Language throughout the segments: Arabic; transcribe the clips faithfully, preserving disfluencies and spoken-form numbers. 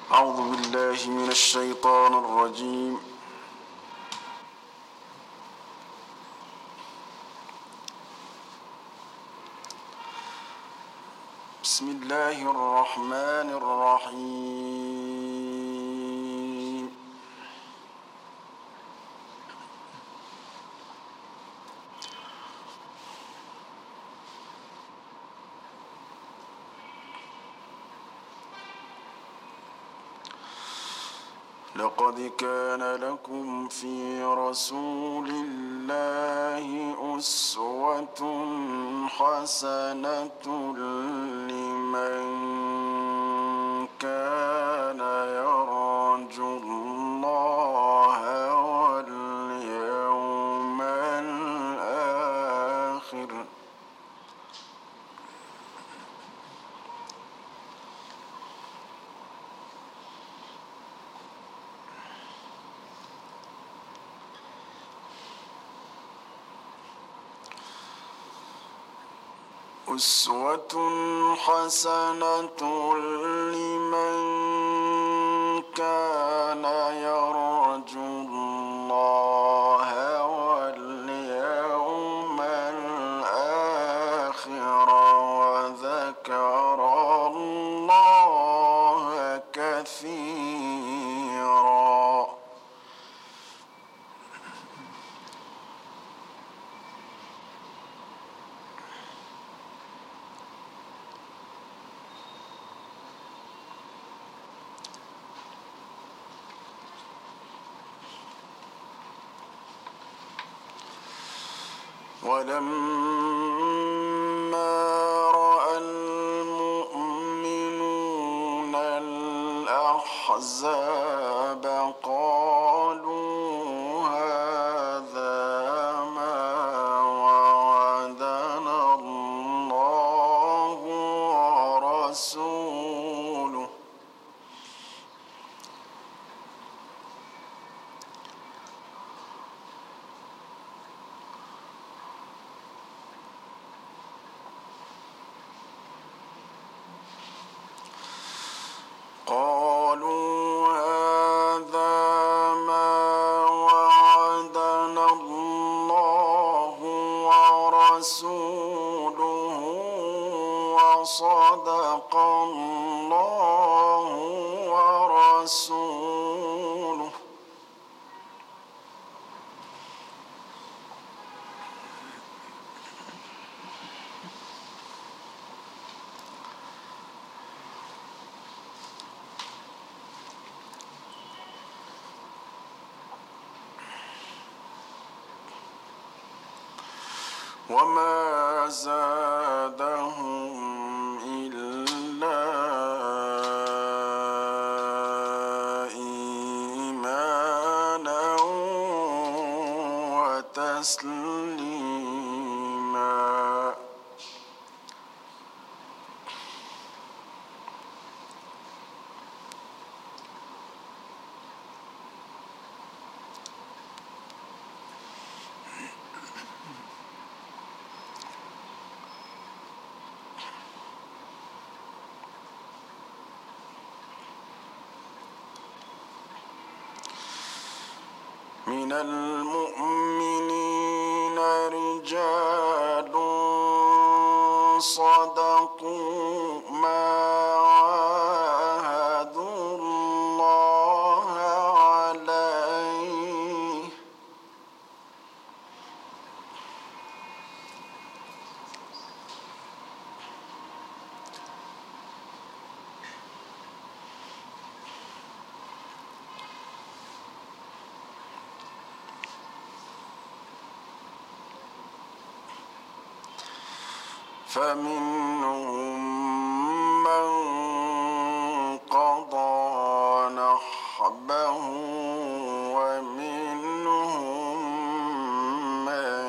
أعوذ بالله من الشيطان الرجيم. بسم الله الرحمن الرحيم. لقد كان لكم في رسول الله أسوة حسنة لمن كان يرجو الله واليوم الآخر. أسوة حسنة لمن كان يرجو الله واليوم الآخر وذكر الله كثيرا. ولما رأى المؤمنون الأحزاب قالوا هذا ما وعدنا الله ورسوله قالوا هذا ما وعدنا الله ورسوله وصدق الله ورسوله. وما زادهم إلا إيمانا وتسليما. من المؤمنين رجال صدقوا ما عاهدوا الله عليه فمنهم من قضى نحبه ومنهم من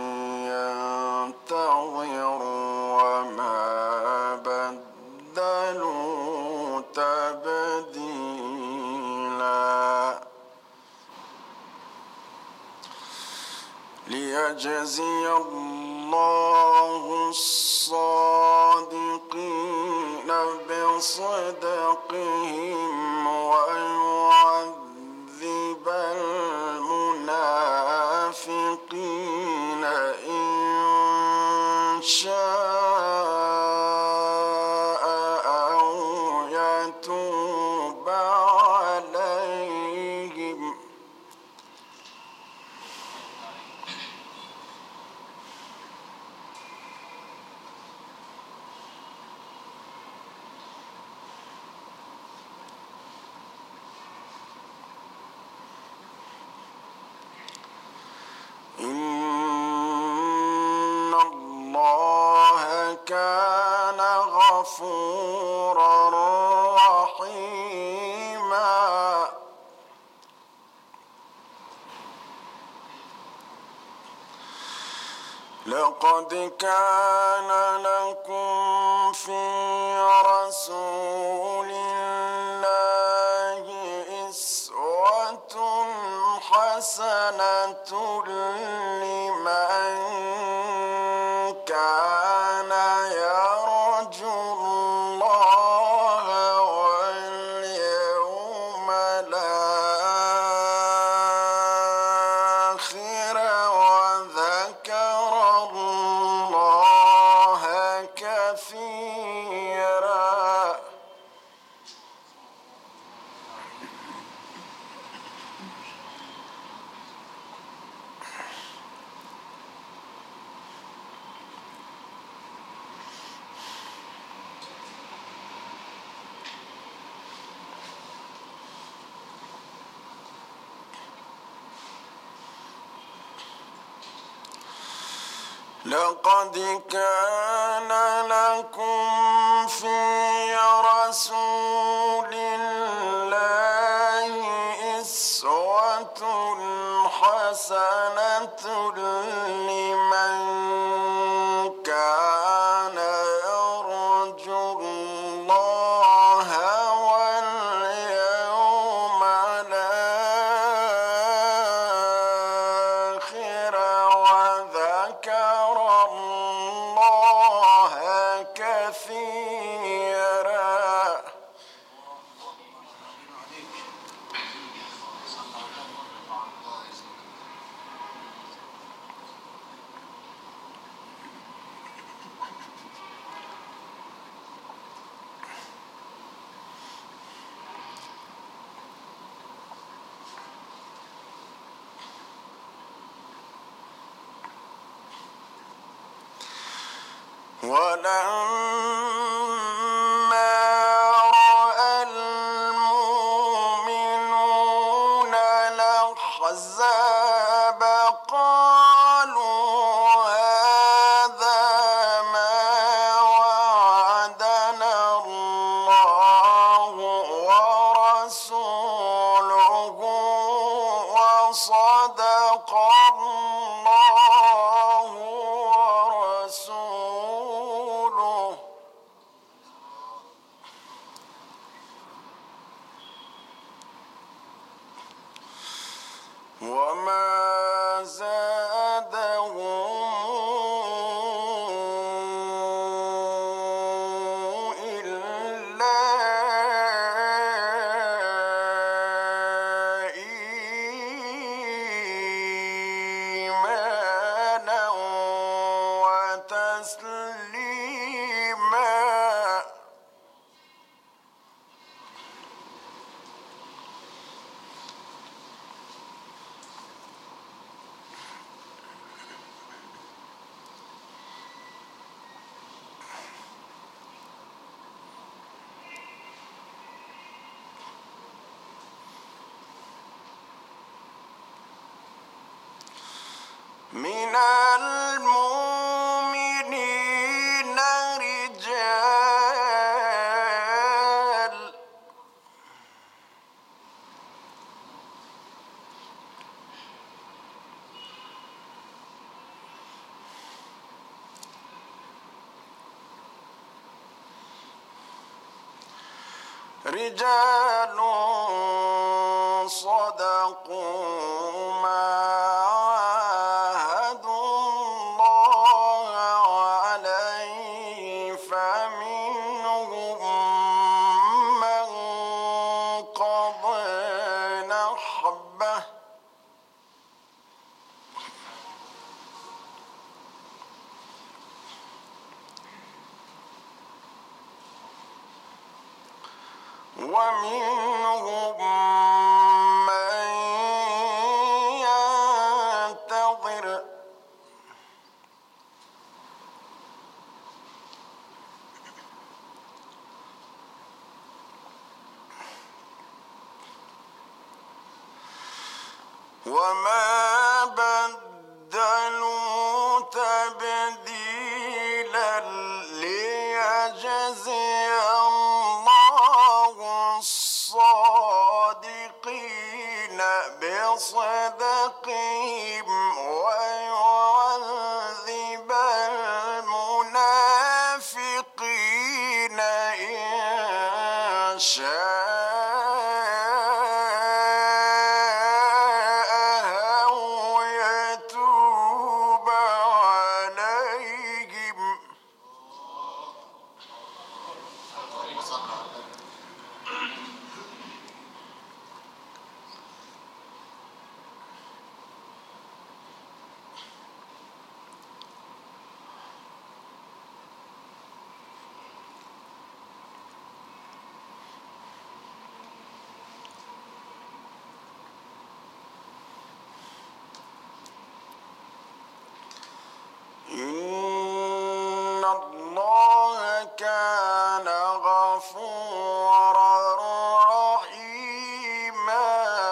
ينتظر وما بدلوا تبديلا. ليجزي الله الصادقين بصدقهم ويعذب المنافقين إن شاء أو يتوب عليهم. إن الله كان غفورا رحيما. لقد كان لكم في رسول الله أسوة حسنة لمن كان يرجو الله واليوم الآخر وذكر الله كثيرا. لقد كان لكم في رسول الله أسوة حسنة لمن كان يرجو الله واليوم الآخر وذكر الله كثيرا. ولما رأى المؤمنون الأحزاب قالوا هذا ما وعدنا الله ورسوله وصدق الله ورسوله. وما زادهم إلا إيمانا وتسليما. من المؤمنين رجال رجال صدقوا ما عاهدوا الله عليه فمنهم من قضى ومنهم من ينتظر وما بدلوا تبديلا ليجزي الله الصادقين بصدقهم ويعذب المنافقين إن شاء أو يتوب عليهم. إن الله كان غفورا رحيما.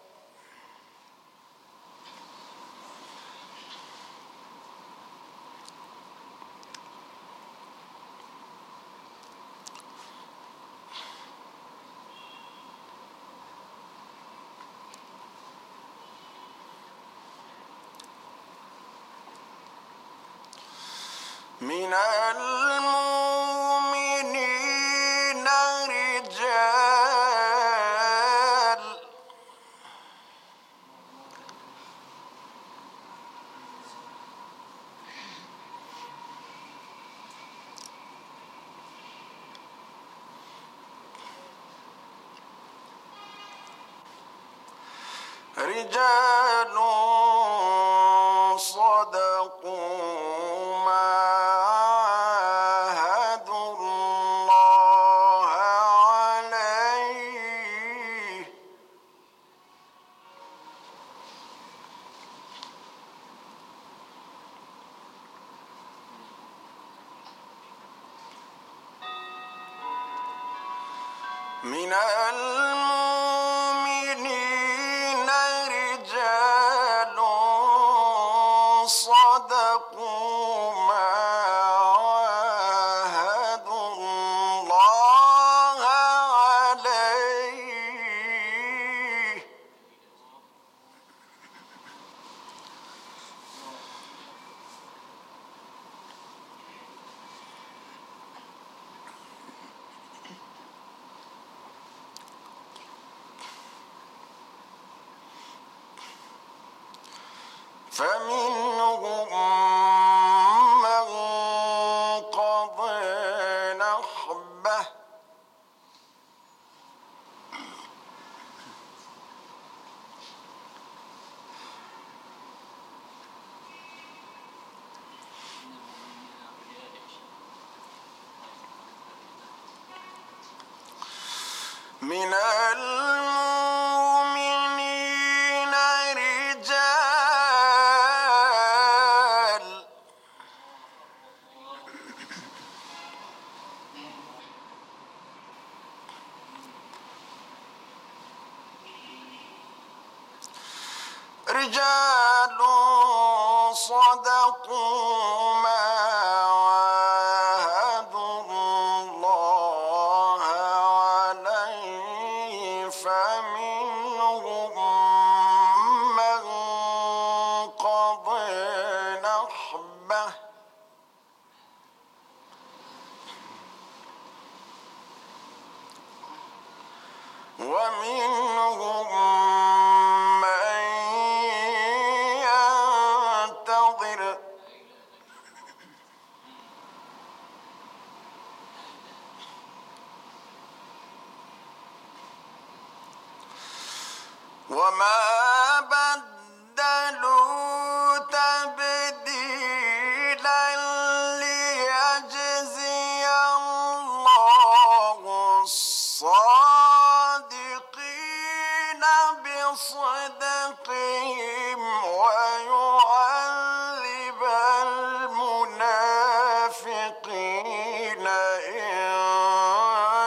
من المؤمنين رجال رجال صدقوا ما عاهدوا الله عليه. من المؤمنين رجال صدقوا ما عاهدوا الله عليه. فمنهم من قضى نحبه من المؤمنين رجال رجال صدقوا ما عاهدوا الله عليه. فمنهم من قضى نحبه ومنهم من ينتظر وما بدلوا تبديلا ليجزي الله الصالحين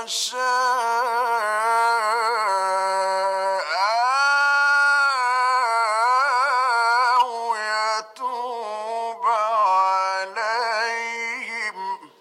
يشاء أو يتوب عليهم.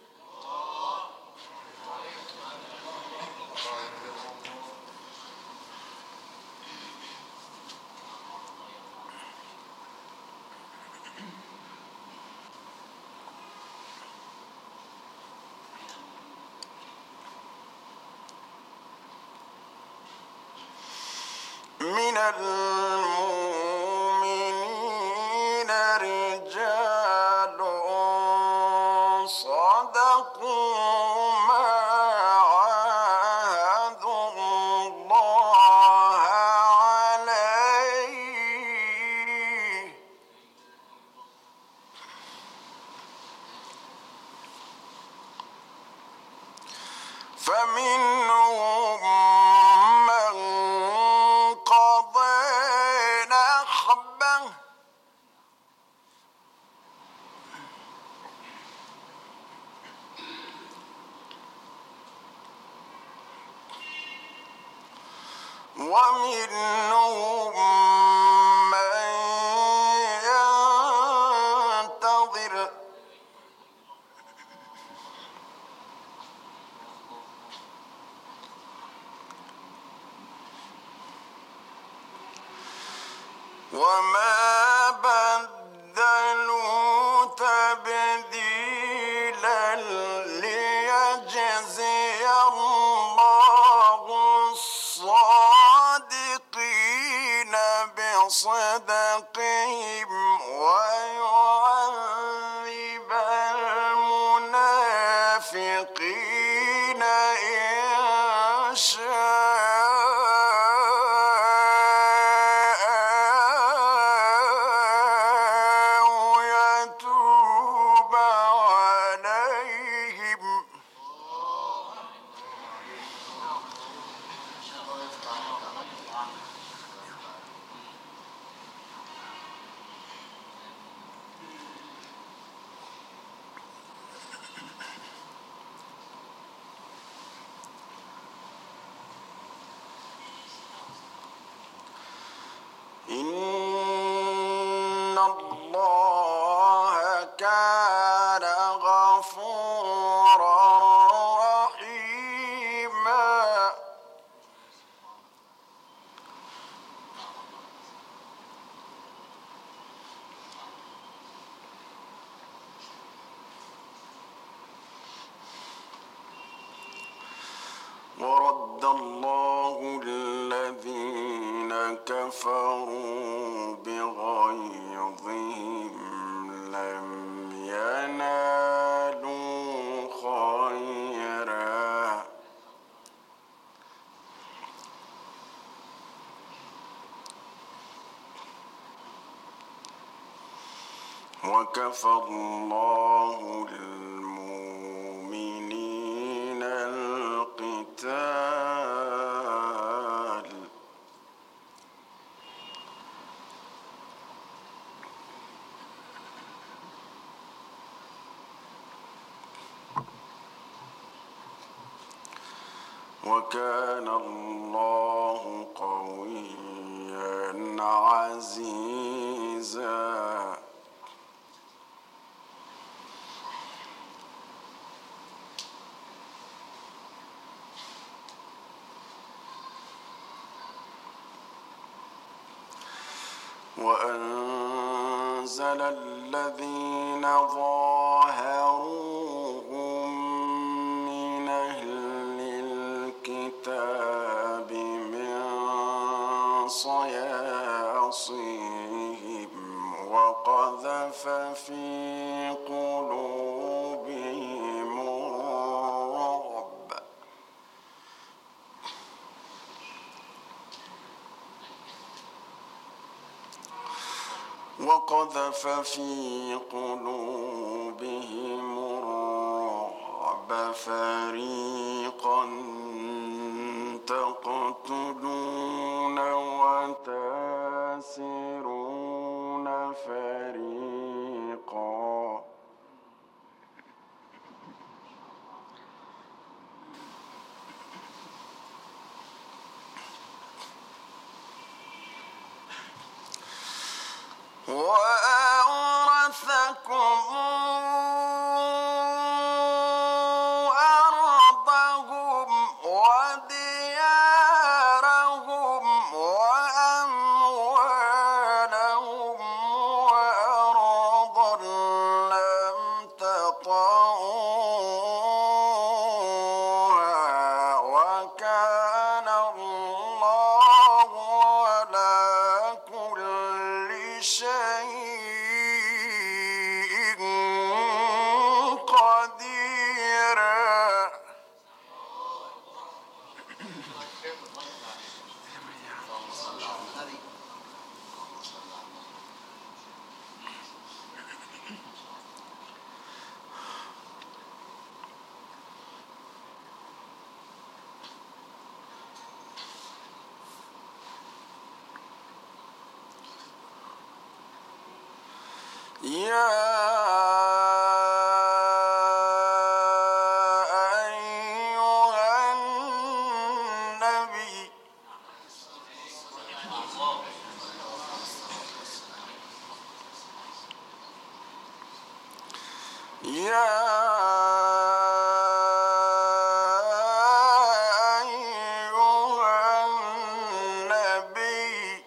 من المؤمنين رجال صدقوا ما عاهدوا الله عليه، فمنهم من قضى نحبه ومنهم من ينتظر، وما بدلوا تبديلا ليجزي الله الصادقين بصدقهم ويعذب المنافقين إن شاء أو يتوب عليهم. إن الله كان غفورا رحيما. ورد الله الذين كفروا بغيظهم لم ينالوا خيرا وكفى الله المؤمنين القتال وكان الله قويا عزيزا. وأنزل الذين ظاهروهم من أهل الكتاب من صياصيهم وقذف في قلوبهم الرعب وقذف في قلوبهم الرعب فريقا تقتلون وتاسرون فريقا وأورثكم أرضهم وديارهم وأموالهم وأرضا لم تطئوها وكان الله على كل شيء قديرا. يا أيها النبي يا أيها النبي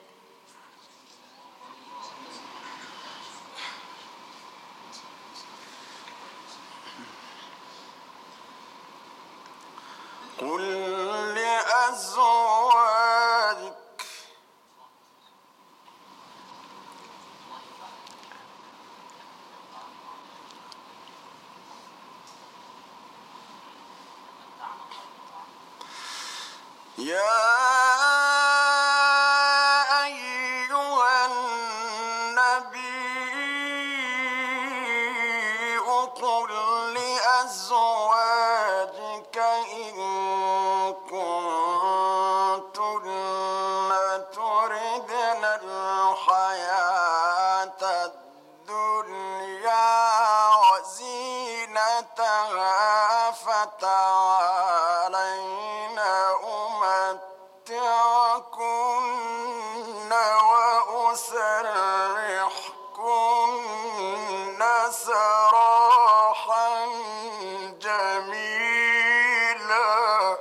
قل لأزواجك يا أيها النبي قل لأزواجك إن كنتن تردن الحياة الدنيا وزينتها فتعالين أمتعكن وأسرحكن سراحا جميلا.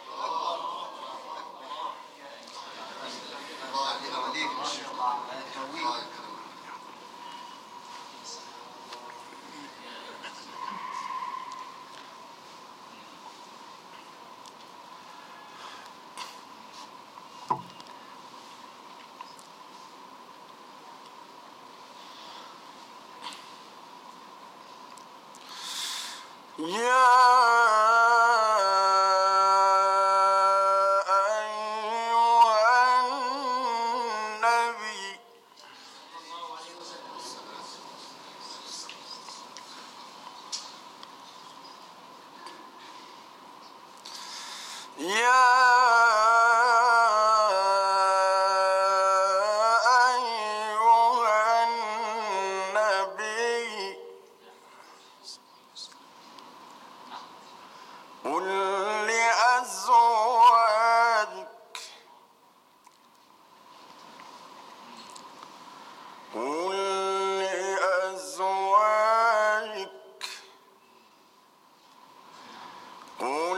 يا أيها النبي يا أيها النبي قل لأزواجك قل لأزواجك قل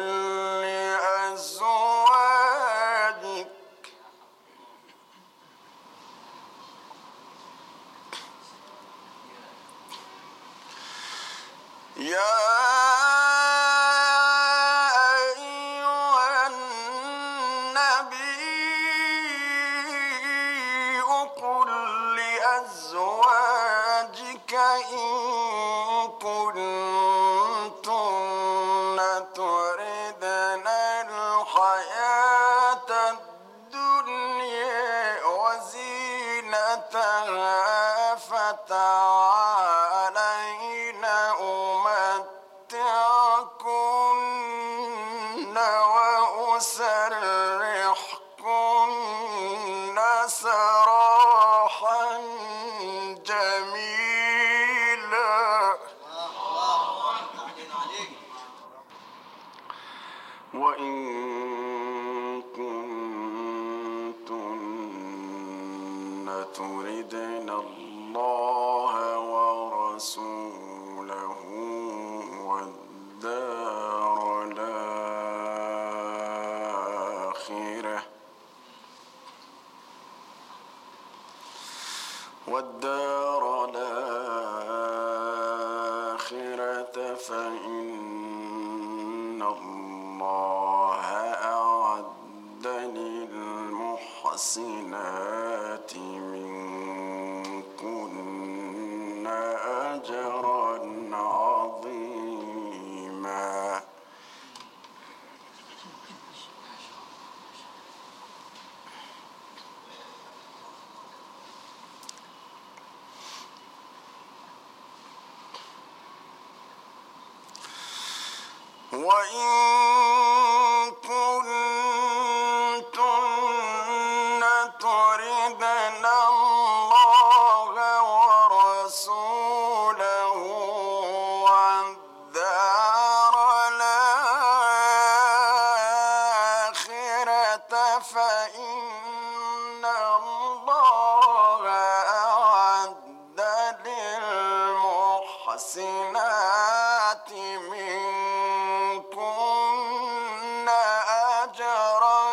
لأزواجك يا أيها النبي قل لأزواجك إن كنتن تردن الحياة الدنيا وزينتها فتعالين أمتعكن وأسرحكن سراحا جميلا. وإن كنتن تردن الله ورسوله والدار الآخرة والدار الآخرة فإن الله أعد للمحسنات منكن أجرا عظيما. وإن كنتن تردن الله ورسوله والدار الآخرة فإن الله أعد للمحسنات منكن أجرا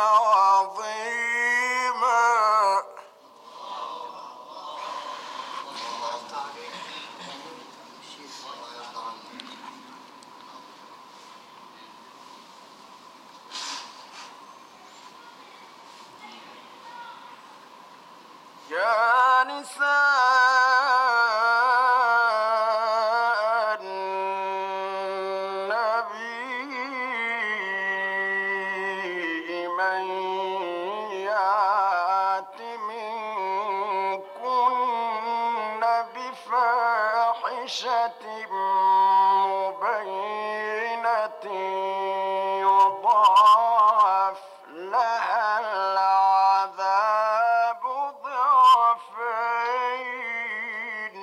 عظيما. يا نساء النبي من يأت منكن بفاحشة مبينة يضاعف لها العذاب ضعفين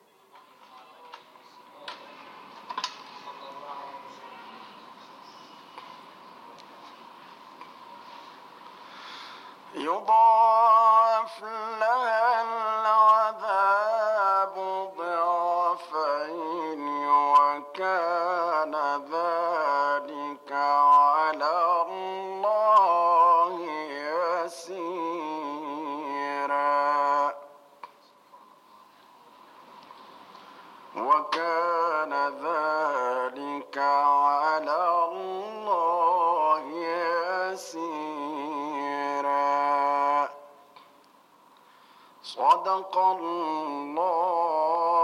يضاعف لها العذاب ضعفين وكان ذلك على الله يسيرا. وكان ذلك على الله يسيرا. صدق الله